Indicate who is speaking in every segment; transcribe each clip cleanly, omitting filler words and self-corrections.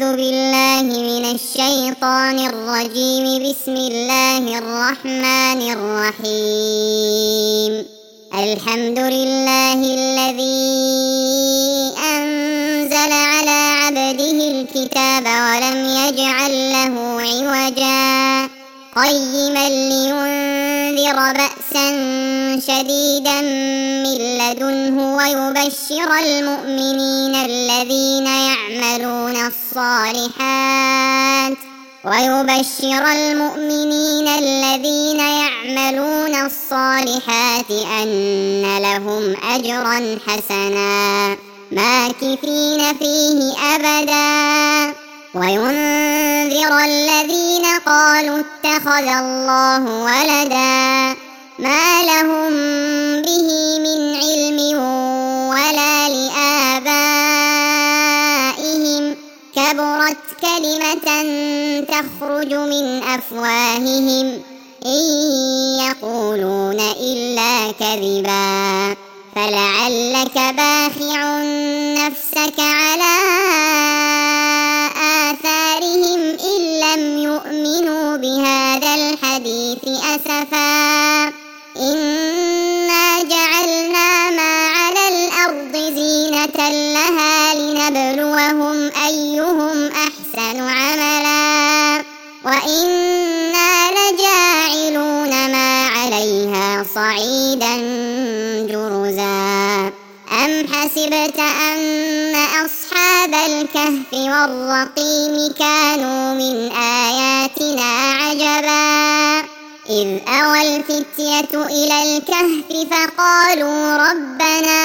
Speaker 1: أعوذ بالله من الشيطان الرجيم. بسم الله الرحمن الرحيم. الحمد لله الذي أنزل على عبده الكتاب ولم يجعل له عوجا قيما لينذر بأسا شديدا من لدنه ويبشر المؤمنين الذين يعملون الصالحات أن لهم أجرا حسنا ماكثين فيه أبدا وينذر الذين قالوا اتخذ الله ولدا ما لهم به من علم ولا لآبائهم كبرت كلمة تخرج من أفواههم إن يقولون إلا كذبا فلعلك باخع نفسك على آثارهم إن لم يؤمنوا بهذا الحديث أسفا إنا جعلنا ما على الأرض زينة لها لنبلوهم أيهم أحسن عملا وإنا لجاعلون ما عليها صعيدا جرزا أم حسبت أن أصحاب الكهف والرقيم كانوا من آياتنا عجبا إذ أوى الفتية إلى الكهف فقالوا ربنا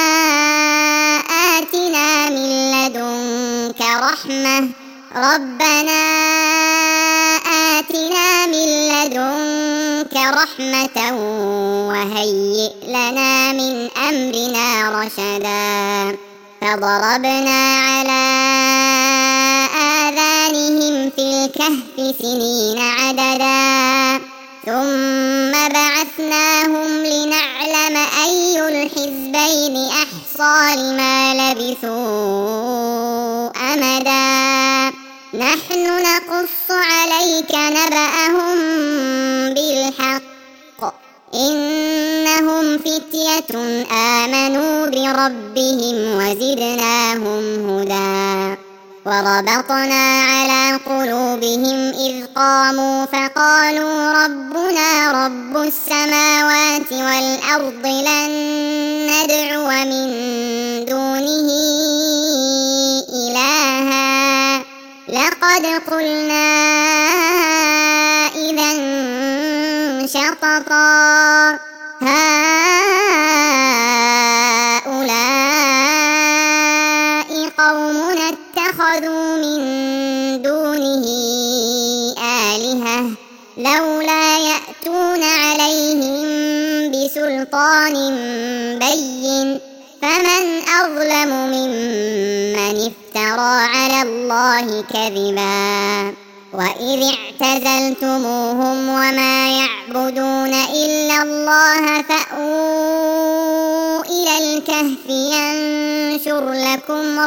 Speaker 1: آتنا من لدنك رحمة وهيئ لنا من أمرنا رشدا فضربنا على آذانهم في الكهف سنين عددا ثم بعثناهم لنعلم أي الحزبين أحصى لما لبثوا أمدا نحن نقص عليك نبأهم بالحق إنهم فتية آمنوا بربهم وزدناهم هدى وربطنا على قلوبهم إذ قاموا فقالوا ربنا رب السماوات والأرض لن ندعو من دونه إلها لقد قلنا إذا شططا هؤلاء قومنا اتخذوا من دونه آلهة لولا يأتون عليهم بسلطان بين فمن أظلم ممن افترى على الله كذبا وإذ اعتزلتموهم وما يعبدون إلا الله فأووا إلى الكهف ينشر لكم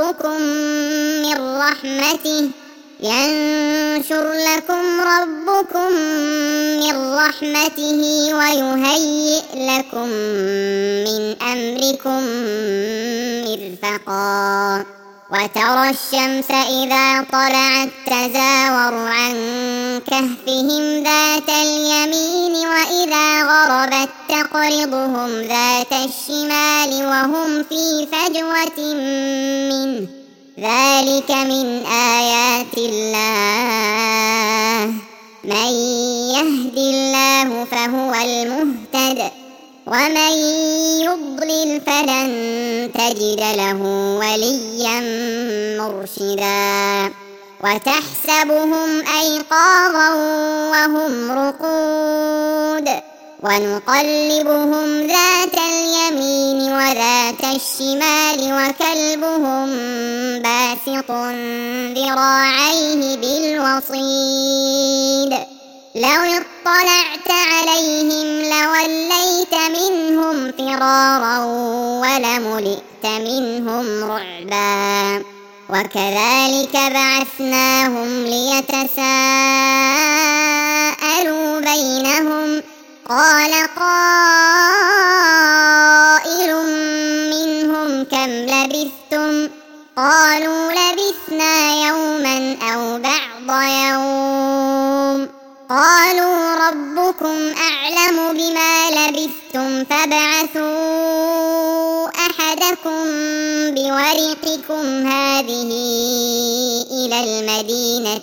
Speaker 1: ربكم من رحمته ويهيئ لكم من أمركم مرفقا وترى الشمس إذا طلعت تزاور عن كهفهم ذات اليمين وإذا غربت تقرضهم ذات الشمال وهم في فجوة منه ذلك من آيات الله من يهد الله فهو المهتد ومن يضلل فلن تجد له وليا مرشدا وتحسبهم أيقاظا وهم رقود ونقلبهم ذات اليمين وذات الشمال وكلبهم باسط ذراعيه بالوصيد لو اطلعت عليهم لوليت منهم فرارا ولملئت منهم رعبا وكذلك بعثناهم ليتساءلوا بينهم قال قائل منهم كم لبثتم قالوا لبثنا يوما أو بعض يوم قالوا ربكم أعلم بما لبثتم فابعثوا أحدكم بورقكم هذه إلى المدينة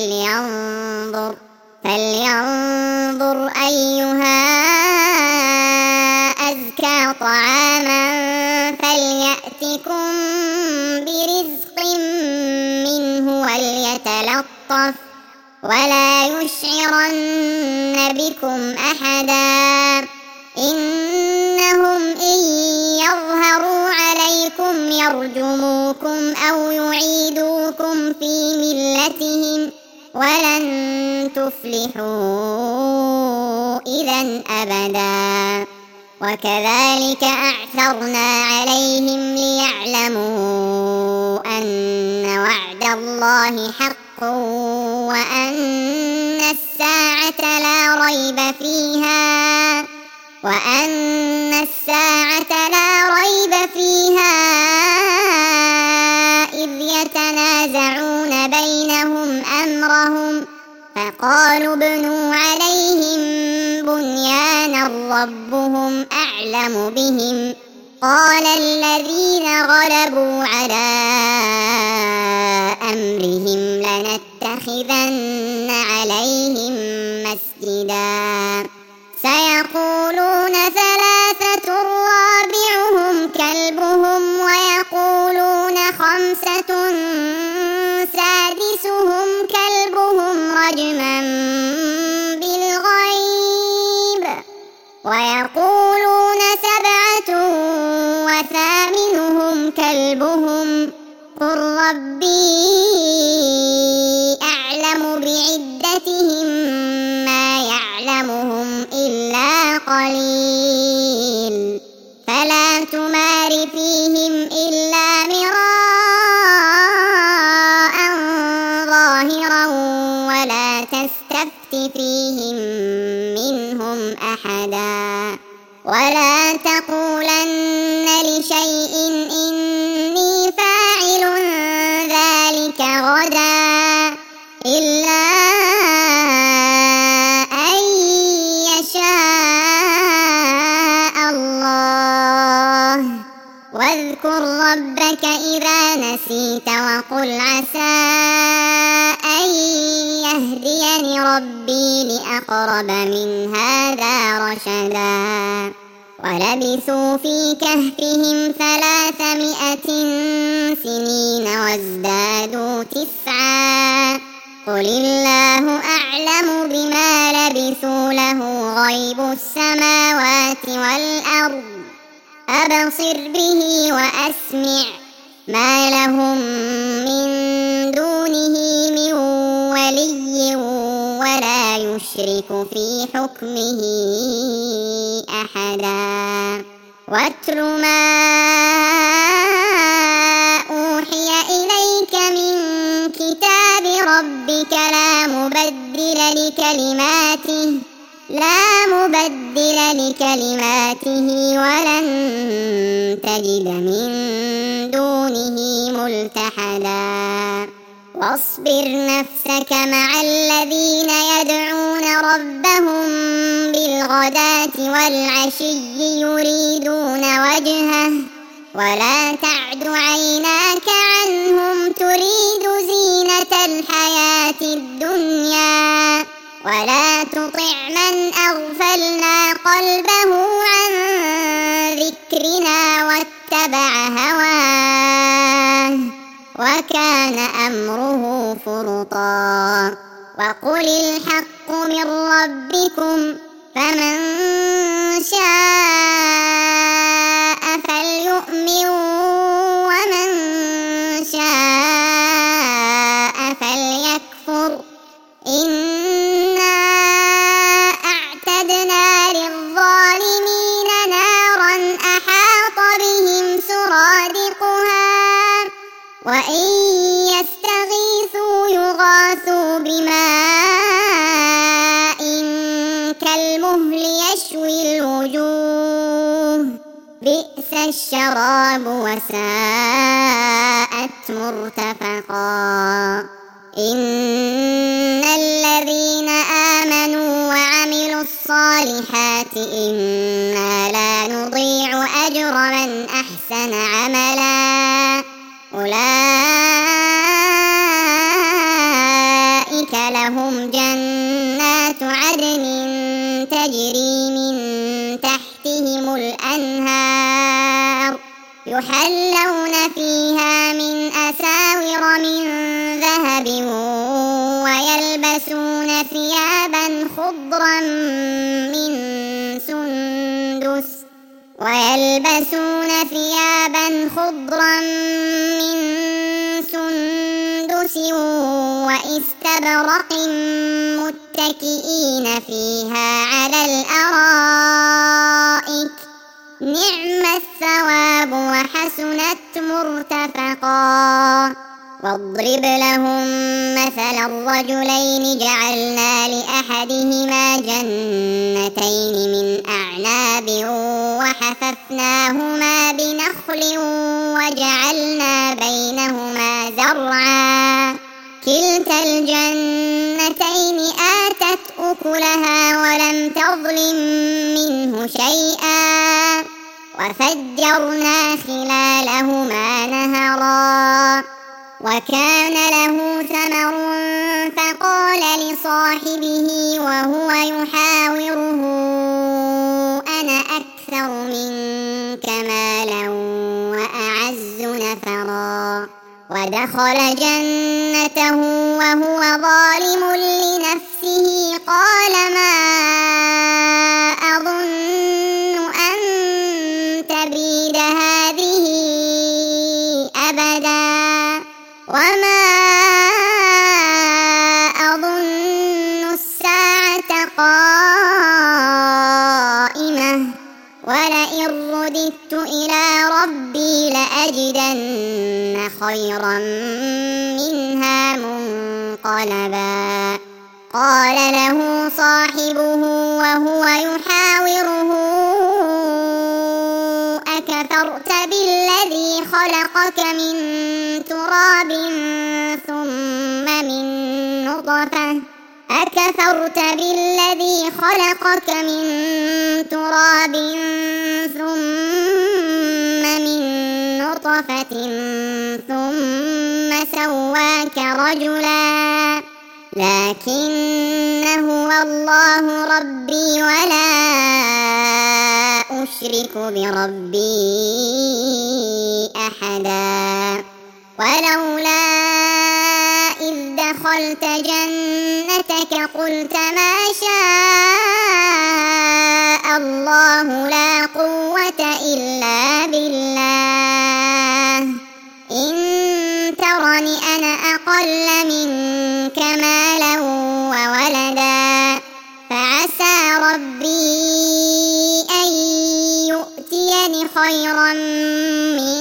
Speaker 1: فلينظر أيها أزكى طعاما فليأتكم برزق منه وليتلطف ولا يشعرن بكم أحدا إنهم إن يظهروا عليكم يرجموكم أو يعيدوكم في ملتهم ولن تفلحوا إذا أبدا وكذلك أعثرنا عليهم ليعلموا أن وعد الله حق وأن الساعة لا ريب فيها إذ يتنازعون بينهم أمرهم فقالوا ابنوا عليهم بنيانا ربهم أعلم بهم قال الذين غلبوا على أمرهم لنتخذن عليهم مسجدا سيقولون ثلاثة رابعهم كلبهم ويقولون خمسة سادسهم كلبهم رجما بالغيب ويقولون سبعة وثامنهم كلبهم قل ربي أعلم بعدتهم ما يعلمهم إلا قليل فلا تمار فيهم إلا مراء ظاهرا ولا تستفت فيهم منهم أحدا ولا تقولن لشيء إني فاعل ذلك غدا إلا أن يشاء الله واذكر ربك إذا نسيت وقل عسى أن يهديني ربي لأقرب من هذا رشدا ولبثوا في كهفهم 300 سنين وازدادوا 9 قل الله أعلم بما لبثوا له غيب السماوات والأرض أبصر به وأسمع ما لهم من دونه من ولي ولا يشرك في حكمه أحدا واتل ما أوحي إليك من كتاب ربك لا مبدل لكلماته ولن تجد من دونه ملتحدا واصبر نفسك مع الذين يدعون ربهم بالغداة والعشي يريدون وجهه ولا تعد عيناك عنهم تريد زينة الحياة الدنيا ولا تطع من أغفلنا قلبه عن ذكرنا واتبع هواه وكان أمره فرطا وقل الحق من ربكم فمن شاء فليؤمن ومن شاء فليكفر إنا أعتدنا للظالمين نارا أحاط بهم سرادقها وإن الشراب وساءت مرتفقا إن الذين آمنوا وعملوا الصالحات إنا لا نضيع أجر من أحسن عملا أولئك لهم جنات عدن تجري من تحتهم الأنهار يحلون فيها من أساور من ذهب ويلبسون ثيابا خضرا من سندس وإستبرق متكئين فيها على الأرائك نعم الثواب وحسنت مرتفقا واضرب لهم مثل الرجلين جعلنا لأحدهما جنتين من أعناب وحففناهما بنخل وجعلنا بينهما زرعا كلتا الجنتين آتت أكلها ولم تظلم منه شيئا وفجرنا خلالهما نهرا وكان له ثمر فقال لصاحبه وهو يحاوره أنا أكثر منك مالا وأعز نفرا ودخل جنته وهو ظالم لنفسه قال ما أظن أن تبيد هذه أبدا وما أظن الساعة قائمة ولئن رددت إلى ربي لأجدن خيرا منها منقلبا قال له صاحبه وهو يحاوره أكفرت بالذي خلقك من تراب ثم من نطفة ثم سواك رجلا لكن هو الله ربي ولا أشرك بربي أحدا ولولا إذ دخلت جنتك قلت ما شاء الله لا قوة إلا بالله إن ترني أنا أقل منك مالا وولدا فعسى ربي أن يؤتيني خيرا من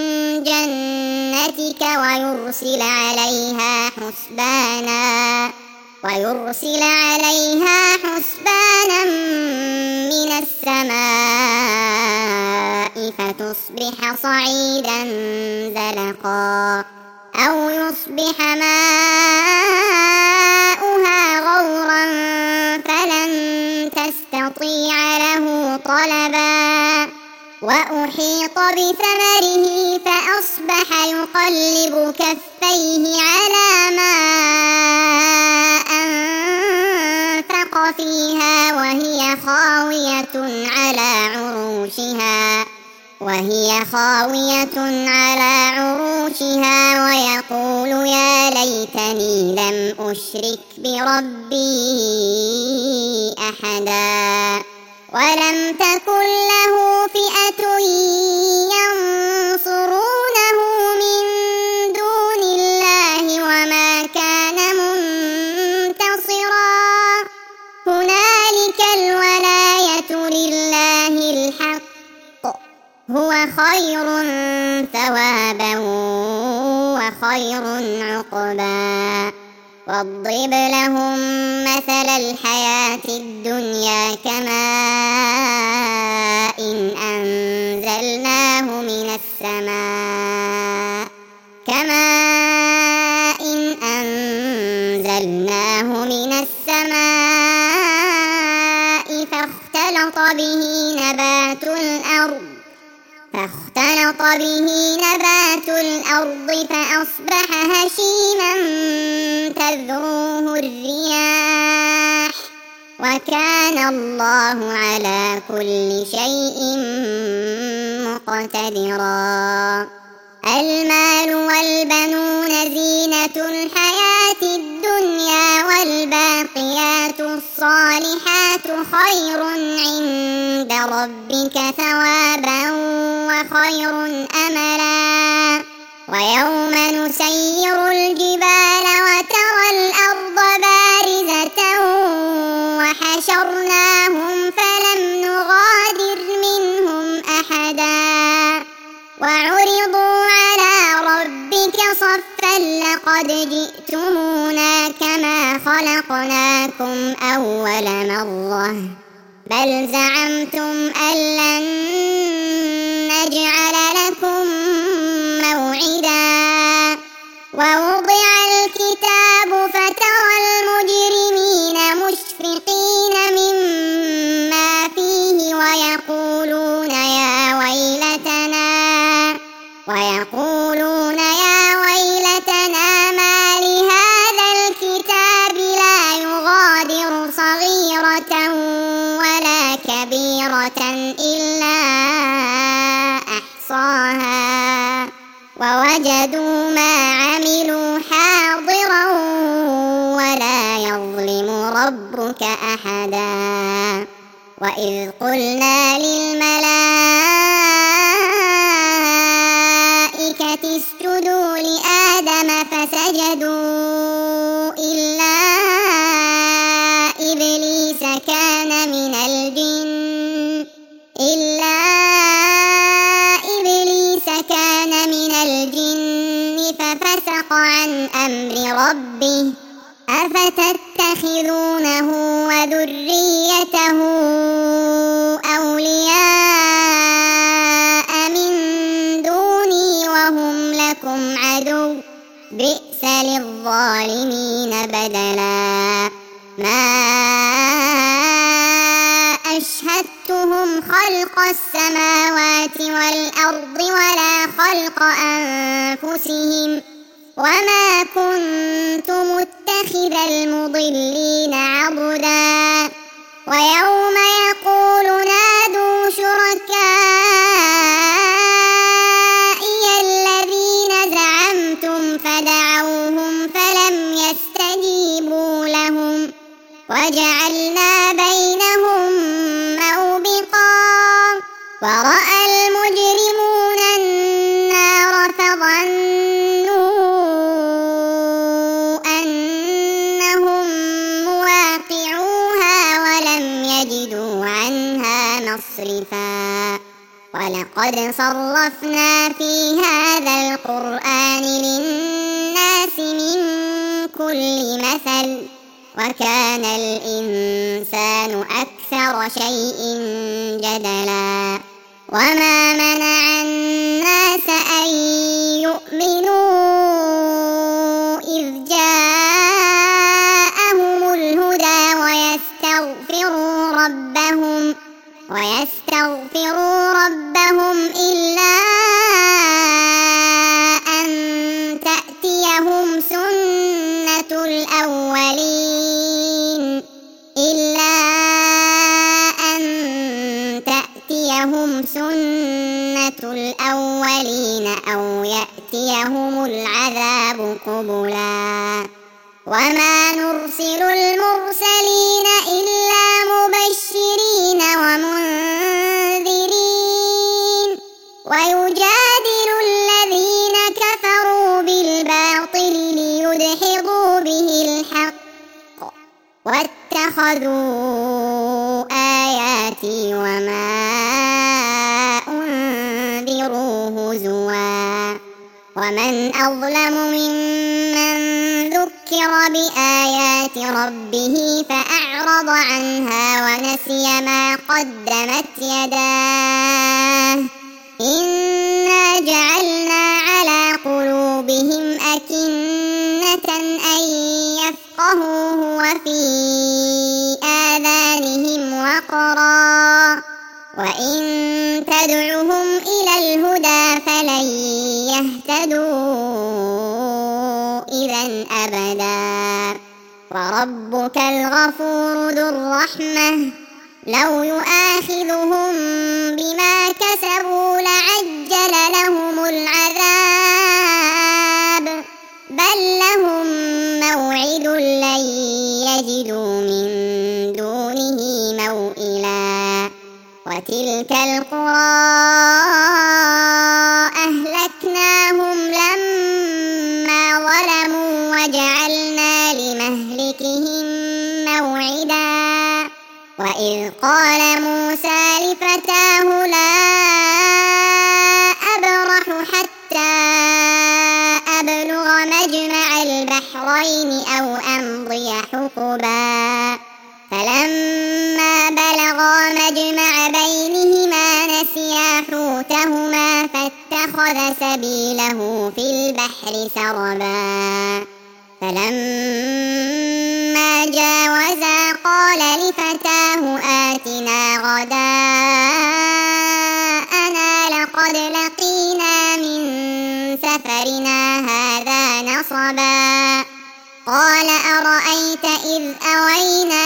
Speaker 1: جنتك ويرسل عليها حسبانا من السماء فتصبح صعيدا زلقا أو يصبح ماؤها غورا فلن تستطيع له طلبا وأحيط بثمره فأصبح يقلب كفيه على ما أنفق فيها وهي خاوية على عروشها ويقول يا ليتني لم أشرك بربي أحدا ولم تكن له فئة ينصرونه من دون الله وما كان منتصرا هنالك الولاية لله الحق هو خير ثوابا وخير عقبا واضرب لهم مثل الحياة الدنيا كماء إن أنزلناه السماء كماء أنزلناه من السماء فاختلط به نبات الأرض فأصبح هشيما تذروه الرياح وكان الله على كل شيء مقتدرا. المال والبنون زينة الحياة الدنيا والباقيات الصالحات خير عند ربك ثوابا وخير أملا. ويوم نسير الجبال وترى الأرض بارزة وحشرناهم فلم نغادر منهم أحدا وعرضوا على ربك صفا لقد جئتمونا كما خلقناكم أول مرة بل زعمتم أن لن نجعل لكم موعدا. ووضع الكتاب فترى المجرمين مشفقين مما فيه ويقولون يا ويلتنا ما لهذا الكتاب لا يغادر صغيرة ولا كبيرة إلا أحصاها ووجدوا ما عملوا حاضرا ولا يظلم ربك أحدا. وإذ قلنا للملائكة اسجدوا لآدم فسجدوا إلا إبليس كان من الجن ففسق عن أمر ربه أفتتخذونه وذريته أولياء من دوني وهم لكم عدو بئس للظالمين بدلا. ما أشهدتهم خلق السماوات والأرض ولا خلق أنفسهم وما كنت متخذ المضلين عضدا. ويوم يقول نادوا شركائي الذين زعمتم فدعوهم فلم يستجيبوا لهم وجعلنا بينهم موبقا. ورأى المجرمون النار فظنوا أنهم مواقعوها ولم يجدوا عنها مصرفا. ولقد صرفنا في هذا القرآن للناس من كل مثل وكان الإنسان أكثر شيء جدلا. وما منع الناس أن يؤمنوا إذ جاءهم الهدى ويستغفروا ربهم إلا أن تأتيهم سنة الأولين أو يأتيهم العذاب قبلا. وما نرسل المرسلين إلا مبشرين ومنذرين ويجادل الذين كفروا بالباطل ليدحضوا به الحق واتخذوا آياتي وما أنذروا هزوا. ومن أظلم ممن ذكر بآيات ربه فأعرض عنها ونسي ما قدمت يداه إنا جعلنا على قلوبهم أكنة أن يفقهوه وفي آذانهم وقرا وإن تدعهم إلى الهدى فلن يهتدوا إذا أبدا وربك الغفور ذو الرحمة لو يؤاخذهم بما كسبوا لعجل لهم العذاب بل لهم موعد لن يجدوا من دونه موئلا وتلك القرى أهلكناهم لما ظلموا وجعلنا لمهلكهم موعدا وإذ قال موسى لفتاه لا أبرح حتى أبلغ مجمع البحرين أو أمضي حقبا فلما بلغا مجمع بينهما نسيا حوتهما فاتخذ سبيله في البحر سربا فلما جاوزا قال لفتاه آتنا غداءنا لقد لقينا من سفرنا هذا نصبا قال أرأيت إذ أوينا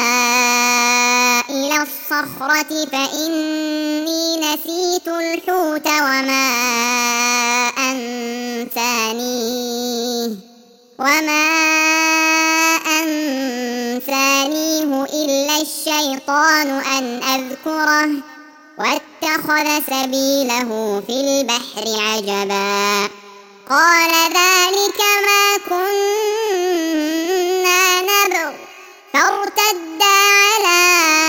Speaker 1: إلى الصخرة فإني نسيت الحوت وما أنسانيه إلا الشيطان أن أذكره واتخذ سبيله في البحر عجبا قال ذلك ما كنا نبغ فارتدا على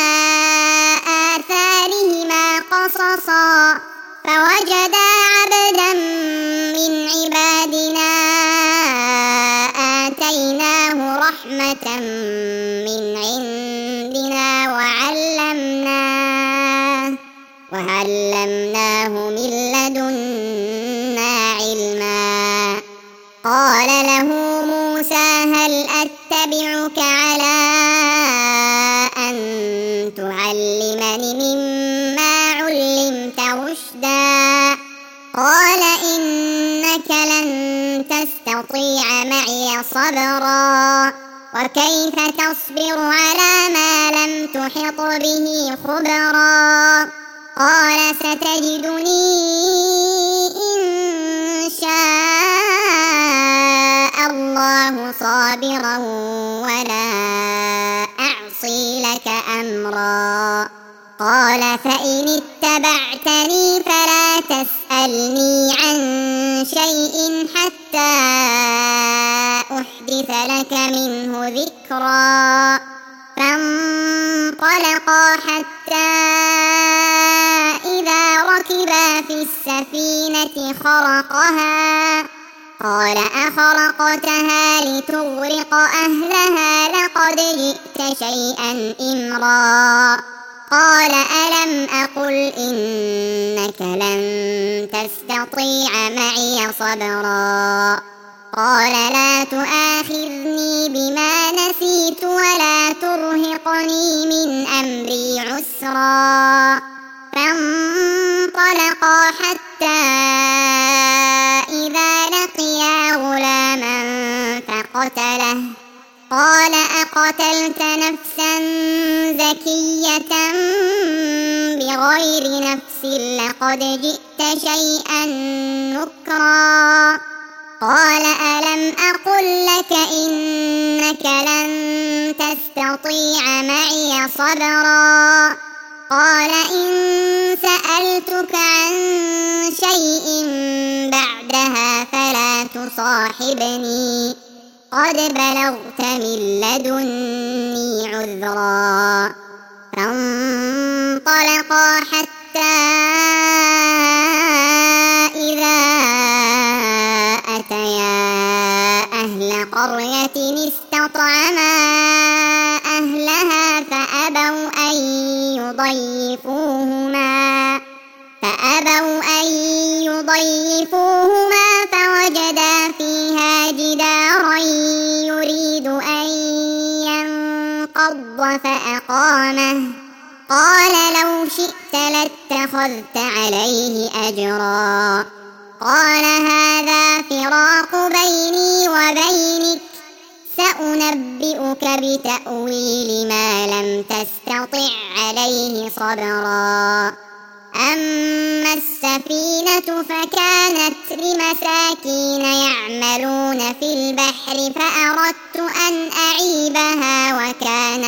Speaker 1: آثارهما قصصا فوجدا عبدا من عبادنا آتيناه رحمة من عندنا وعلمناه من لدنا علما قال له موسى هل أتبعك على أن تعلمني مما علمت رشدا قال إنك لن تستطيع معي صبرا وكيف تصبر على ما لم تحط به خبرا قال ستجدني إن شاء الله صابرا ولا أعصي لك أمرا قال فإن اتبعتني فلا تسألني عن شيء حتى أحدث لك منه ذكرا فانطلقا حتى إذا ركبا في السفينة خرقها قال أخرقتها لتغرق أهلها لقد جئت شيئا إمرا قال ألم أقل إنك لن تستطيع معي صبرا قال لا تؤاخذني بما نسيت ولا ترهقني من أمري عسرا فانطلقا حتى إذا لقيا غلاما فقتله قال أقتلت نفسا زكية بغير نفس لقد جئت شيئا نكرا قال ألم أقل لك إنك لن تستطيع معي صبرا قال إن سألتك عن شيء بعدها فلا تصاحبني قد بلغت من لدني عذرا فانطلقا حتى إذا أتيا أهل قرية استطعما أهلها فأبوا أن أن يضيفوهما فوجدا فيها جدارا يريد أن ينقض فأقامه قال لو شئت لاتخذت عليه أجرا قال هذا فراق بيني وبينك سأنبئك بتأويل ما لم تستطع عليه صبرا أما السفينة فكانت لمساكين يعملون في البحر فأردت أن أعيبها وكان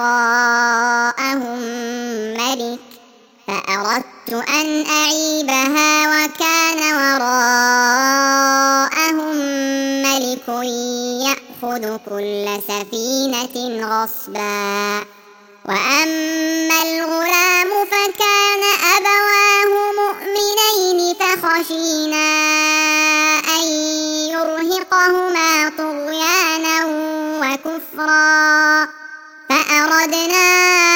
Speaker 1: وراءهم ملك يأخذ كل سفينة غصبا وأما الغلام فكان أبواه مؤمنين فخشينا أن يرهقهما طغيانا وكفرا فأردنا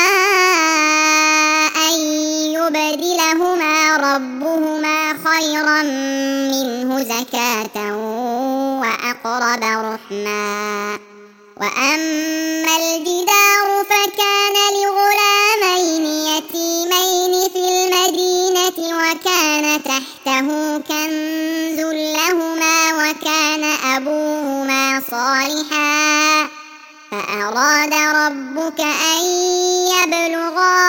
Speaker 1: أن يبدلهما ربهما خيرا منه زكاة وأقرب رحما وأما الجدار فكان لغلامين يتيمين في المدينة وكان تحته كنز لهما وكان أبوهما صالحا فأراد ربك أن يبلغا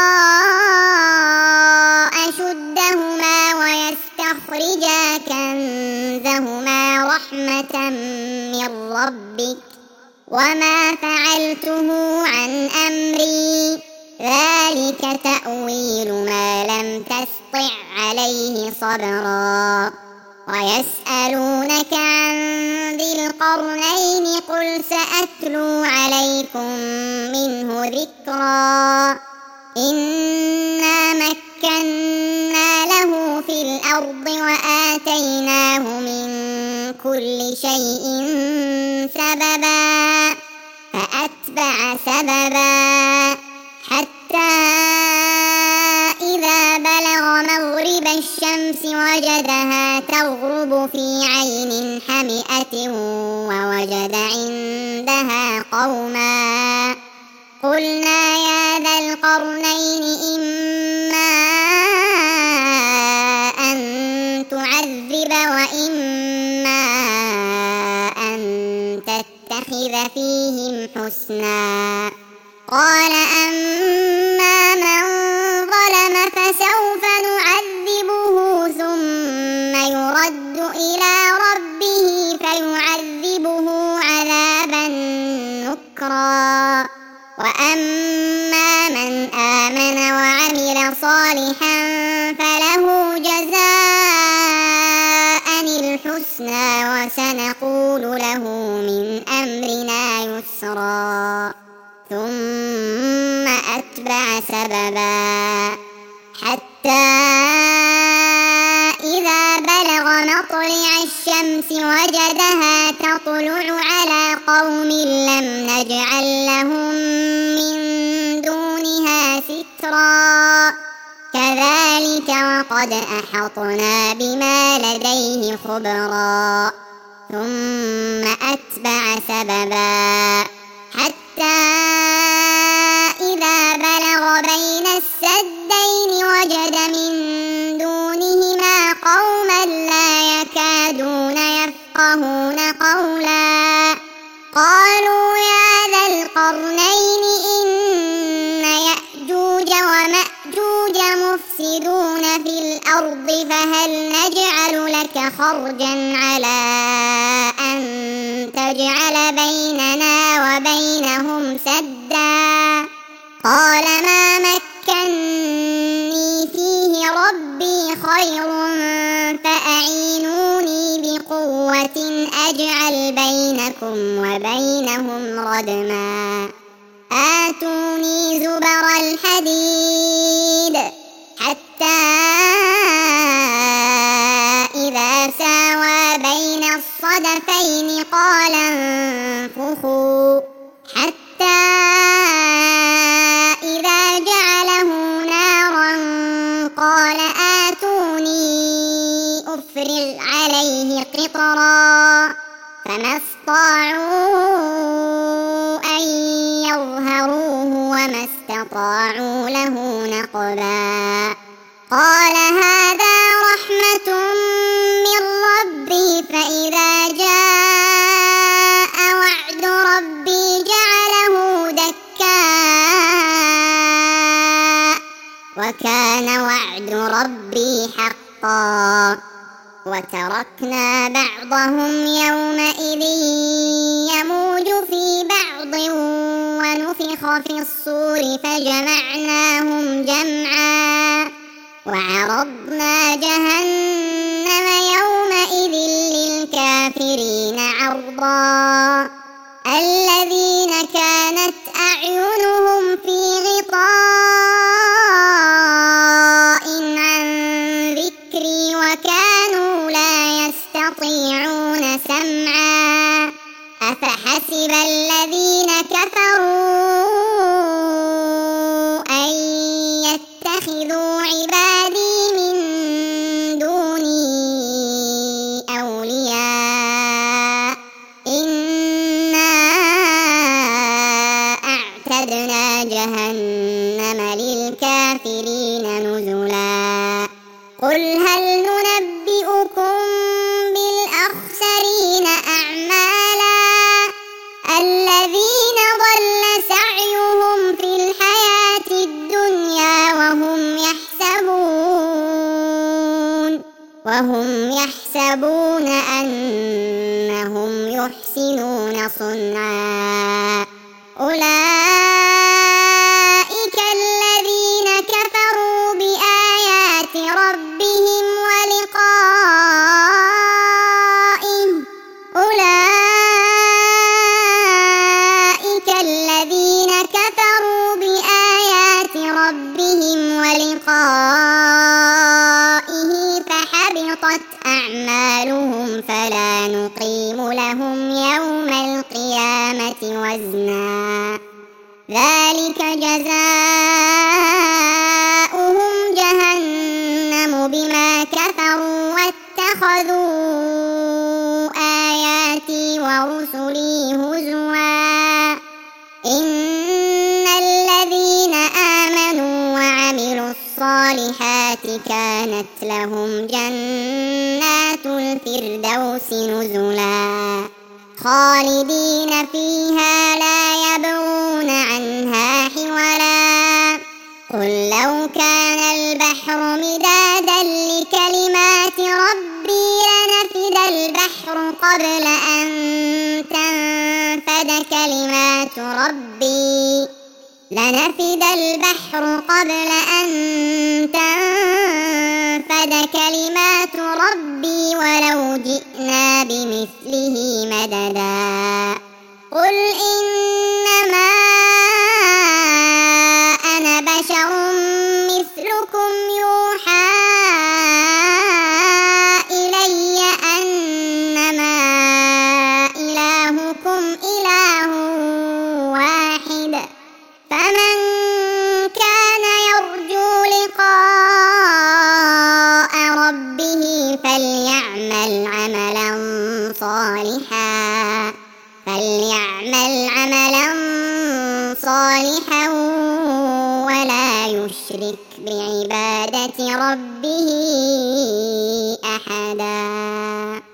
Speaker 1: أشدهما ويستخرجا كنزهما رحمة من ربك وما فعلته عن أمري ذلك تأويل ما لم تسطع عليه صبرا ويسألونك عن ذي القرنين قل سأتلو عليكم منه ذكرا إنا مكنا له في الأرض وآتيناه من كل شيء سببا فأتبع سببا حتى إذا بلغ مغرب الشمس وجدها تغرب في عين حمئة ووجد عندها قوما قلنا يا ذا القرنين إما أن تعذب وإما أن تتخذ فيهم حسنا قال أما من ظلم فسوف نعذبه ثم يرد إلى ربه فيعذبه عذابا نكرا وأما من آمن وعمل صالحا فله جزاء الحسنى وسنقول له من أمرنا يسرا ثم أتبع سببا حتى إذا بلغ مطلع الشمس وجدها تطلع على قوم لم نجعل لهم من دونها سترا كذلك وقد أحطنا بما لديه خبرا ثم أتبع سببا حتى إذا بلغ بين السدين وجد من دونهما قوما لا يكادون يفقهون قولا قالوا يا ذا القرنين إن يأجوج ومأجوج مفسدون في الأرض فهل نجعل لك خرجا على أن تجعل بيننا وبينهم سدا قال ما مكني فيه ربي خير فأعينوني بقوة أجعل بينكم وبينهم ردما آتوني زبر الحديد حتى إذا ساوى بين الصدفين قال انفخوا حتى إذا جعله نارا قال آتوني فما استطاعوا أن يظهروه وما استطاعوا له نقبا قال هذا رحمة من ربي فإذا جاء وعد ربي جعله دكاء وكان وعد ربي حقا وتركنا بعضهم يومئذ يموج في بعض ونفخ في الصور فجمعناهم جمعا وعرضنا جهنم يومئذ للكافرين عرضا الذين كانت أعينهم في غطاء عن ذكري وكانوا لا يستطيعون سمعا أفحسب الذين كفروا أن يتخذوا عبادي من دوني أولياء إنا أعتدنا جهنم للكافرين نزلا قل هل ننبئكم بالأخسرين أعمالا الذين ضل سعيهم في الحياة الدنيا وهم يحسبون أنهم يحسنون صنعا أولئك الذين كفروا بآيات ربهم ولقائه أولئك الذين كفروا بآيات ربهم ولقائه فحبطت أعمالهم فلا نقيم لهم يوم القيامة وزنا ذلك جزاؤهم جهنم بما كفروا واتخذوا آياتي ورسلي هزوا إن الذين آمنوا وعملوا الصالحات كانت لهم جنات الفردوس نزلا خالدين فيها لا يبغون عنها حولا قل لو كان البحر مدادا لكلمات ربي لنفد البحر قبل أن تنفد كلمات ربي ولو جئنا بمثله مددا قل إنما أنا بشر مثلكم يوحى إلي أنما إلهكم إله واحد فمن كان يرجو لقاء ربه فليعمل عملا صالحا ولا يشرك بعبادة ربه أحدا.